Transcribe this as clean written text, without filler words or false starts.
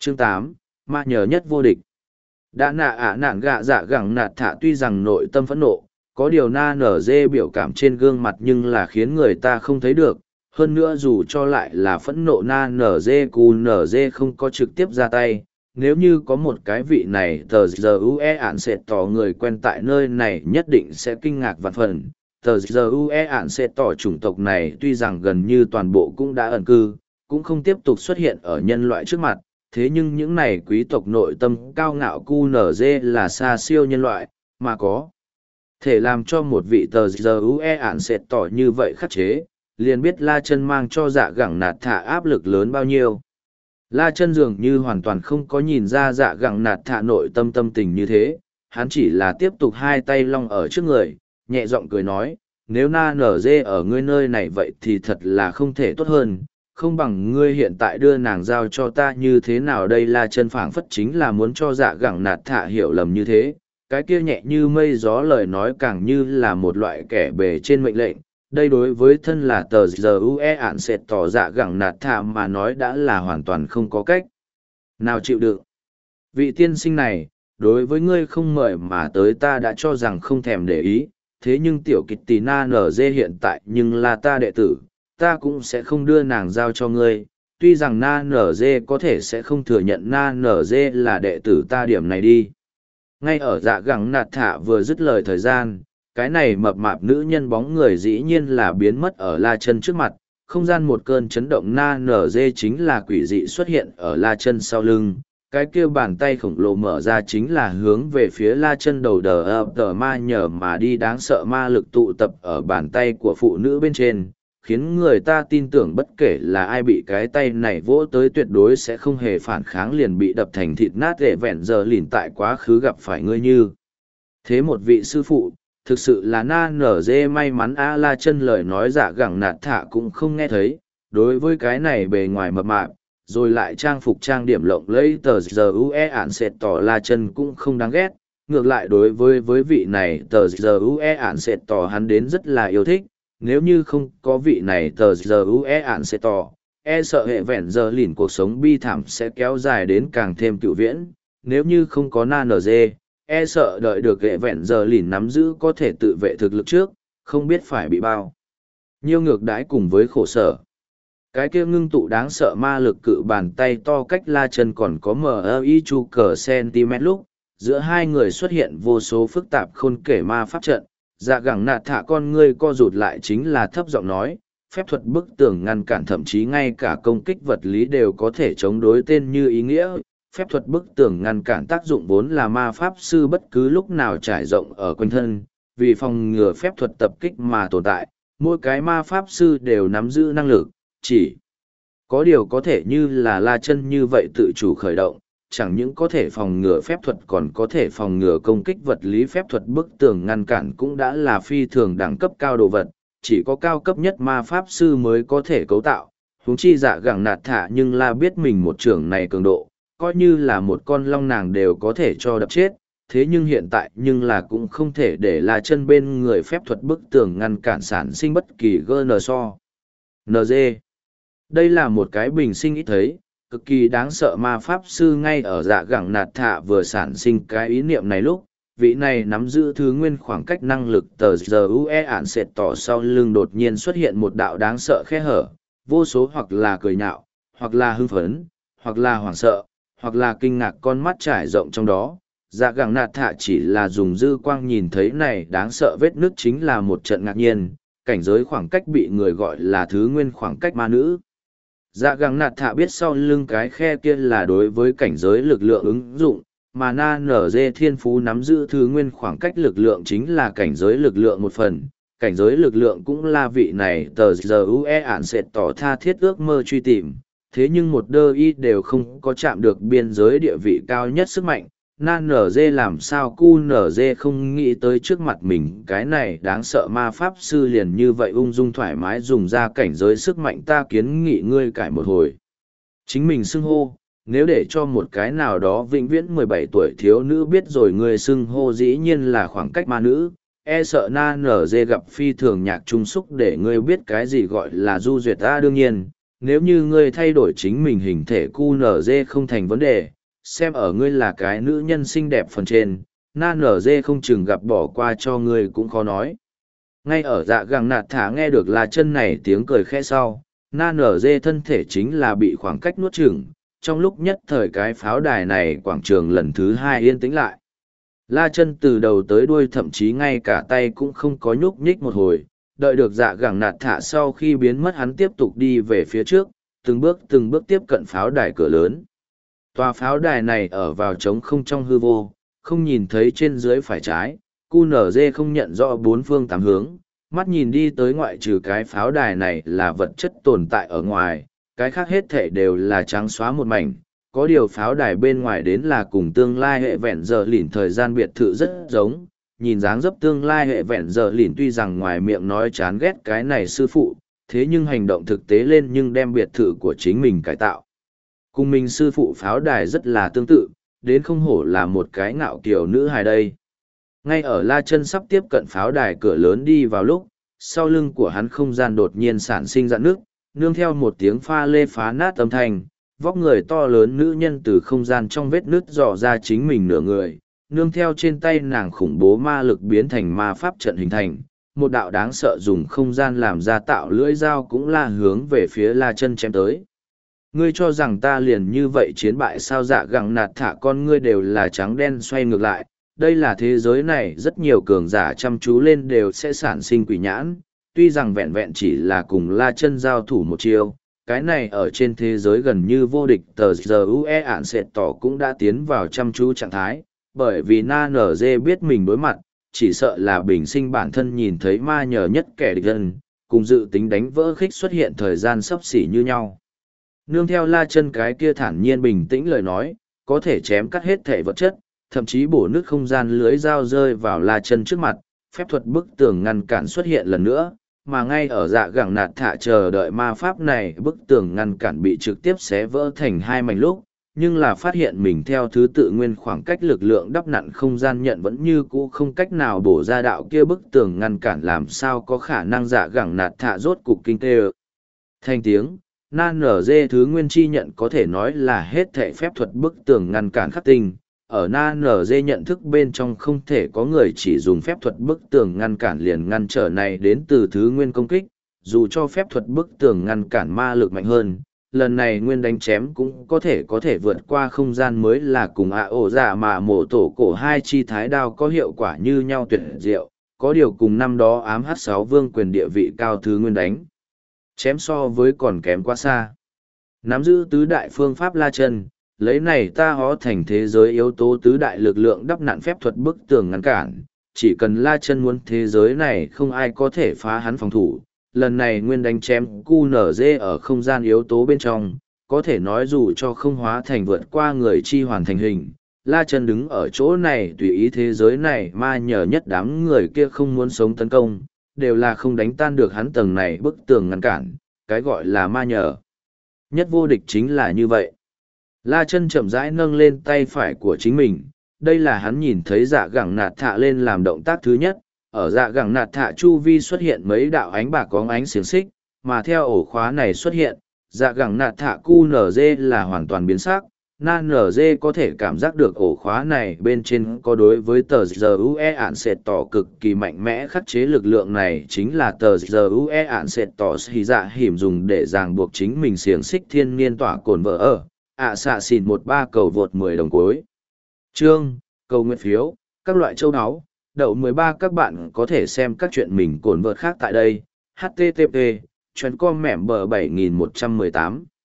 Chương 8, ma nhờ nhất vô địch. Đã nạ ả nạn gạ dạ gẳng nạt thả tuy rằng nội tâm phẫn nộ, có điều na nở dê biểu cảm trên gương mặt nhưng là khiến người ta không thấy được. Hơn nữa dù cho lại là phẫn nộ na nở dê cù nở dê không có trực tiếp ra tay. Nếu như có một cái vị này tờ giờ ue ạn sẽ tỏ người quen tại nơi này nhất định sẽ kinh ngạc vạn phần. Tờ giờ ue ạn sẽ tỏ chủng tộc này tuy rằng gần như toàn bộ cũng đã ẩn cư, cũng không tiếp tục xuất hiện ở nhân loại trước mặt. Thế nhưng những này quý tộc nội tâm cao ngạo QNZ là xa siêu nhân loại, mà có thể làm cho một vị tờ giờ ue ạn sẽ tỏ như vậy khắc chế, liền biết La Chân mang cho dạ gẳng nạt thả áp lực lớn bao nhiêu. La Chân dường như hoàn toàn không có nhìn ra dạ gẳng nạt thả nội tâm tâm tình như thế, hắn chỉ là tiếp tục hai tay long ở trước người, nhẹ giọng cười nói, nếu na nở dê ở ngươi nơi này vậy thì thật là không thể tốt hơn. Không bằng ngươi hiện tại đưa nàng giao cho ta như thế nào đây. La Chân phảng phất chính là muốn cho dạ gẳng nạt thả hiểu lầm như thế, cái kia nhẹ như mây gió lời nói càng như là một loại kẻ bề trên mệnh lệnh. Đây đối với thân là tờ giờ ue ạn sẽ tỏ dạ gẳng nạt thả mà nói đã là hoàn toàn không có cách nào chịu đựng. Vị tiên sinh này, đối với ngươi không mời mà tới ta đã cho rằng không thèm để ý, thế nhưng tiểu kịch tì na nở dê hiện tại nhưng là ta đệ tử, ta cũng sẽ không đưa nàng giao cho ngươi. Tuy rằng na nở dê có thể sẽ không thừa nhận na nở dê là đệ tử ta điểm này đi. Ngay ở dạ gẳng nạt thả vừa dứt lời thời gian, cái này mập mạp nữ nhân bóng người dĩ nhiên là biến mất ở La Chân trước mặt. Không gian một cơn chấn động, na nở dê chính là quỷ dị xuất hiện ở La Chân sau lưng. Cái kia bàn tay khổng lồ mở ra chính là hướng về phía La Chân đầu đờ ma nhờ mà đi, đáng sợ ma lực tụ tập ở bàn tay của phụ nữ bên trên, khiến người ta tin tưởng bất kể là ai bị cái tay này vỗ tới tuyệt đối sẽ không hề phản kháng, liền bị đập thành thịt nát. Để vẹn giờ lìn tại quá khứ gặp phải ngươi như thế một vị sư phụ, thực sự là na nở dê may mắn a. La Chân lời nói dạ gẳng nạt thả cũng không nghe thấy. Đối với cái này bề ngoài mập mạp rồi lại trang phục trang điểm lộng lẫy tờ giờ ue ạn sẽ tỏ La Chân cũng không đáng ghét. Ngược lại đối với vị này tờ giờ ue ạn sẽ tỏ hắn đến rất là yêu thích. Nếu như không có vị này tờ giờ ue ạn sẽ tỏ, e sợ hệ vẹn giờ lìn cuộc sống bi thảm sẽ kéo dài đến càng thêm cựu viễn. Nếu như không có na nở dê, e sợ đợi được hệ vẹn giờ lìn nắm giữ có thể tự vệ thực lực trước, không biết phải bị bao nhiêu ngược đãi cùng với khổ sở. Cái kia ngưng tụ đáng sợ ma lực cự bàn tay to cách La Chân còn có MI chu cờ cm lúc, giữa hai người xuất hiện vô số phức tạp khôn kể ma pháp trận. Dạ gẳng nạt thả con ngươi co rụt lại, chính là thấp giọng nói, phép thuật bức tường ngăn cản thậm chí ngay cả công kích vật lý đều có thể chống đối, tên như ý nghĩa. Phép thuật bức tường ngăn cản tác dụng vốn là ma pháp sư bất cứ lúc nào trải rộng ở quanh thân, vì phòng ngừa phép thuật tập kích mà tồn tại. Mỗi cái ma pháp sư đều nắm giữ năng lực, chỉ có điều có thể như là La Chân như vậy tự chủ khởi động, chẳng những có thể phòng ngừa phép thuật còn có thể phòng ngừa công kích vật lý. Phép thuật bức tường ngăn cản cũng đã là phi thường đẳng cấp cao đồ vật, chỉ có cao cấp nhất ma pháp sư mới có thể cấu tạo. Huống chi dạ gẳng nạt thả nhưng là biết mình một trưởng này cường độ, coi như là một con long nàng đều có thể cho đập chết. Thế nhưng hiện tại nhưng là cũng không thể để La Chân bên người phép thuật bức tường ngăn cản sản sinh bất kỳ GN so NG. Đây là một cái bình sinh ít thấy, cực kỳ đáng sợ ma pháp sư. Ngay ở dạ gẳng nạt thả vừa sản sinh cái ý niệm này lúc, vị này nắm giữ thứ nguyên khoảng cách năng lực tờ giờ ue ạn sẽ tỏ sau lưng đột nhiên xuất hiện một đạo đáng sợ khe hở, vô số hoặc là cười nhạo, hoặc là hưng phấn, hoặc là hoảng sợ, hoặc là kinh ngạc con mắt trải rộng trong đó. Dạ gẳng nạt thả chỉ là dùng dư quang nhìn thấy này đáng sợ vết nứt chính là một trận ngạc nhiên. Cảnh giới khoảng cách bị người gọi là thứ nguyên khoảng cách ma nữ. Dạ gẳng nạt thả biết sau lưng cái khe kia là đối với cảnh giới lực lượng ứng dụng, mà na nở dê thiên phú nắm giữ thứ nguyên khoảng cách lực lượng chính là cảnh giới lực lượng một phần. Cảnh giới lực lượng cũng là vị này tờ giờ ue ạn sẽ tỏ tha thiết ước mơ truy tìm, thế nhưng một đơ y đều không có chạm được biên giới địa vị cao nhất sức mạnh. Na nở dê làm sao cu nở dê không nghĩ tới trước mặt mình cái này đáng sợ ma pháp sư liền như vậy ung dung thoải mái dùng ra cảnh giới sức mạnh. Ta kiến nghị ngươi cải một hồi chính mình xưng hô, nếu để cho một cái nào đó vĩnh viễn 17 tuổi thiếu nữ biết rồi ngươi xưng hô dĩ nhiên là khoảng cách ma nữ, e sợ na nở dê gặp phi thường nhạc trung xúc để ngươi biết cái gì gọi là du duyệt ta. Đương nhiên nếu như ngươi thay đổi chính mình hình thể QNZ không thành vấn đề, xem ở ngươi là cái nữ nhân xinh đẹp phần trên, NZ không chừng gặp bỏ qua cho ngươi cũng khó nói. Ngay ở dạ gẳng nạt thả nghe được là chân này tiếng cười khẽ sau, NZ thân thể chính là bị khoảng cách nuốt chửng, trong lúc nhất thời cái pháo đài này quảng trường lần thứ hai yên tĩnh lại. La chân từ đầu tới đuôi thậm chí ngay cả tay cũng không có nhúc nhích một hồi, đợi được dạ gẳng nạt thả sau khi biến mất hắn tiếp tục đi về phía trước, từng bước tiếp cận pháo đài cửa lớn. Tòa pháo đài này ở vào trống không trong hư vô, không nhìn thấy trên dưới phải trái, QNZ không nhận rõ bốn phương tám hướng, mắt nhìn đi tới ngoại trừ cái pháo đài này là vật chất tồn tại ở ngoài, cái khác hết thể đều là trắng xóa một mảnh. Có điều pháo đài bên ngoài đến là cùng tương lai hệ vẹn giờ lỉn thời gian biệt thự rất giống, nhìn dáng dấp tương lai hệ vẹn giờ lỉn tuy rằng ngoài miệng nói chán ghét cái này sư phụ, thế nhưng hành động thực tế lên nhưng đem biệt thự của chính mình cải tạo. Cùng mình sư phụ pháo đài rất là tương tự, đến không hổ là một cái ngạo kiều nữ hài đây. Ngay ở La Chân sắp tiếp cận pháo đài cửa lớn đi vào lúc, sau lưng của hắn không gian đột nhiên sản sinh rạn nước, nương theo một tiếng pha lê phá nát âm thanh, vóc người to lớn nữ nhân từ không gian trong vết nứt dò ra chính mình nửa người, nương theo trên tay nàng khủng bố ma lực biến thành ma pháp trận hình thành, một đạo đáng sợ dùng không gian làm ra tạo lưỡi dao cũng là hướng về phía La Chân chém tới. Ngươi cho rằng ta liền như vậy chiến bại sao? Dạ gẳng nạt thả con ngươi đều là trắng đen xoay ngược lại, đây là thế giới này rất nhiều cường giả chăm chú lên đều sẽ sản sinh quỷ nhãn, tuy rằng vẹn vẹn chỉ là cùng La Chân giao thủ một chiêu, cái này ở trên thế giới gần như vô địch tờ giờ UE ản sệt tỏ cũng đã tiến vào chăm chú trạng thái, bởi vì Na NG biết mình đối mặt, chỉ sợ là bình sinh bản thân nhìn thấy ma nhờ nhất kẻ địch dân, cùng dự tính đánh vỡ khích xuất hiện thời gian sắp xỉ như nhau. Nương theo La Chân cái kia thản nhiên bình tĩnh lời nói, có thể chém cắt hết thể vật chất, thậm chí bổ nứt không gian lưới dao rơi vào La Chân trước mặt, phép thuật bức tường ngăn cản xuất hiện lần nữa, mà ngay ở dạ gẳng nạt thả chờ đợi ma pháp này bức tường ngăn cản bị trực tiếp xé vỡ thành hai mảnh lúc, nhưng là phát hiện mình theo thứ tự nguyên khoảng cách lực lượng đắp nặn không gian nhận vẫn như cũ không cách nào bổ ra đạo kia bức tường ngăn cản, làm sao có khả năng dạ gẳng nạt thả rốt cục kinh tê thành tiếng. Nan nở dê thứ nguyên chi nhận có thể nói là hết thể phép thuật bức tường ngăn cản khắc tinh. Ở Nan nở dê nhận thức bên trong không thể có người chỉ dùng phép thuật bức tường ngăn cản liền ngăn trở này đến từ thứ nguyên công kích, dù cho phép thuật bức tường ngăn cản ma lực mạnh hơn, lần này nguyên đánh chém cũng có thể vượt qua không gian mới là cùng ổ dạ mà mổ tổ cổ hai chi thái đao có hiệu quả như nhau tuyệt diệu, có điều cùng năm đó ám H6 vương quyền địa vị cao thứ nguyên đánh chém so với còn kém quá xa. Nắm giữ tứ đại phương pháp La Chân, lấy này ta hó thành thế giới yếu tố tứ đại lực lượng đắp nặn phép thuật bức tường ngăn cản, chỉ cần La Chân muốn thế giới này không ai có thể phá hắn phòng thủ. Lần này nguyên đánh chém QNZ ở không gian yếu tố bên trong, có thể nói dù cho không hóa thành vượt qua người chi hoàn thành hình, La Chân đứng ở chỗ này tùy ý thế giới này ma nhờ nhất đám người kia không muốn sống tấn công, đều là không đánh tan được hắn tầng này bức tường ngăn cản, cái gọi là ma nhờ nhất vô địch chính là như vậy. La Chân chậm rãi nâng lên tay phải của chính mình, đây là hắn nhìn thấy dạ gẳng nạt thạ lên làm động tác thứ nhất, ở dạ gẳng nạt thạ chu vi xuất hiện mấy đạo ánh bạc có ánh xiềng xích, mà theo ổ khóa này xuất hiện, dạ gẳng nạt thạ QNZ là hoàn toàn biến sắc. Nan NG có thể cảm giác được ổ khóa này bên trên có đối với tờ giờ UE ản sệt tỏ cực kỳ mạnh mẽ khắc chế lực lượng này chính là tờ giờ UE ản sệt tỏ xì dạ hiểm dùng để ràng buộc chính mình xiềng xích thiên niên tỏa cồn vỡ ở. Xạ xìn 13 cầu vượt 10 đồng cuối. Chương, cầu nguyện phiếu, các loại châu áo, đậu 13 các bạn có thể xem các chuyện mình cồn vợt khác tại đây. HTTP, chuyến com mẻm bờ 7118.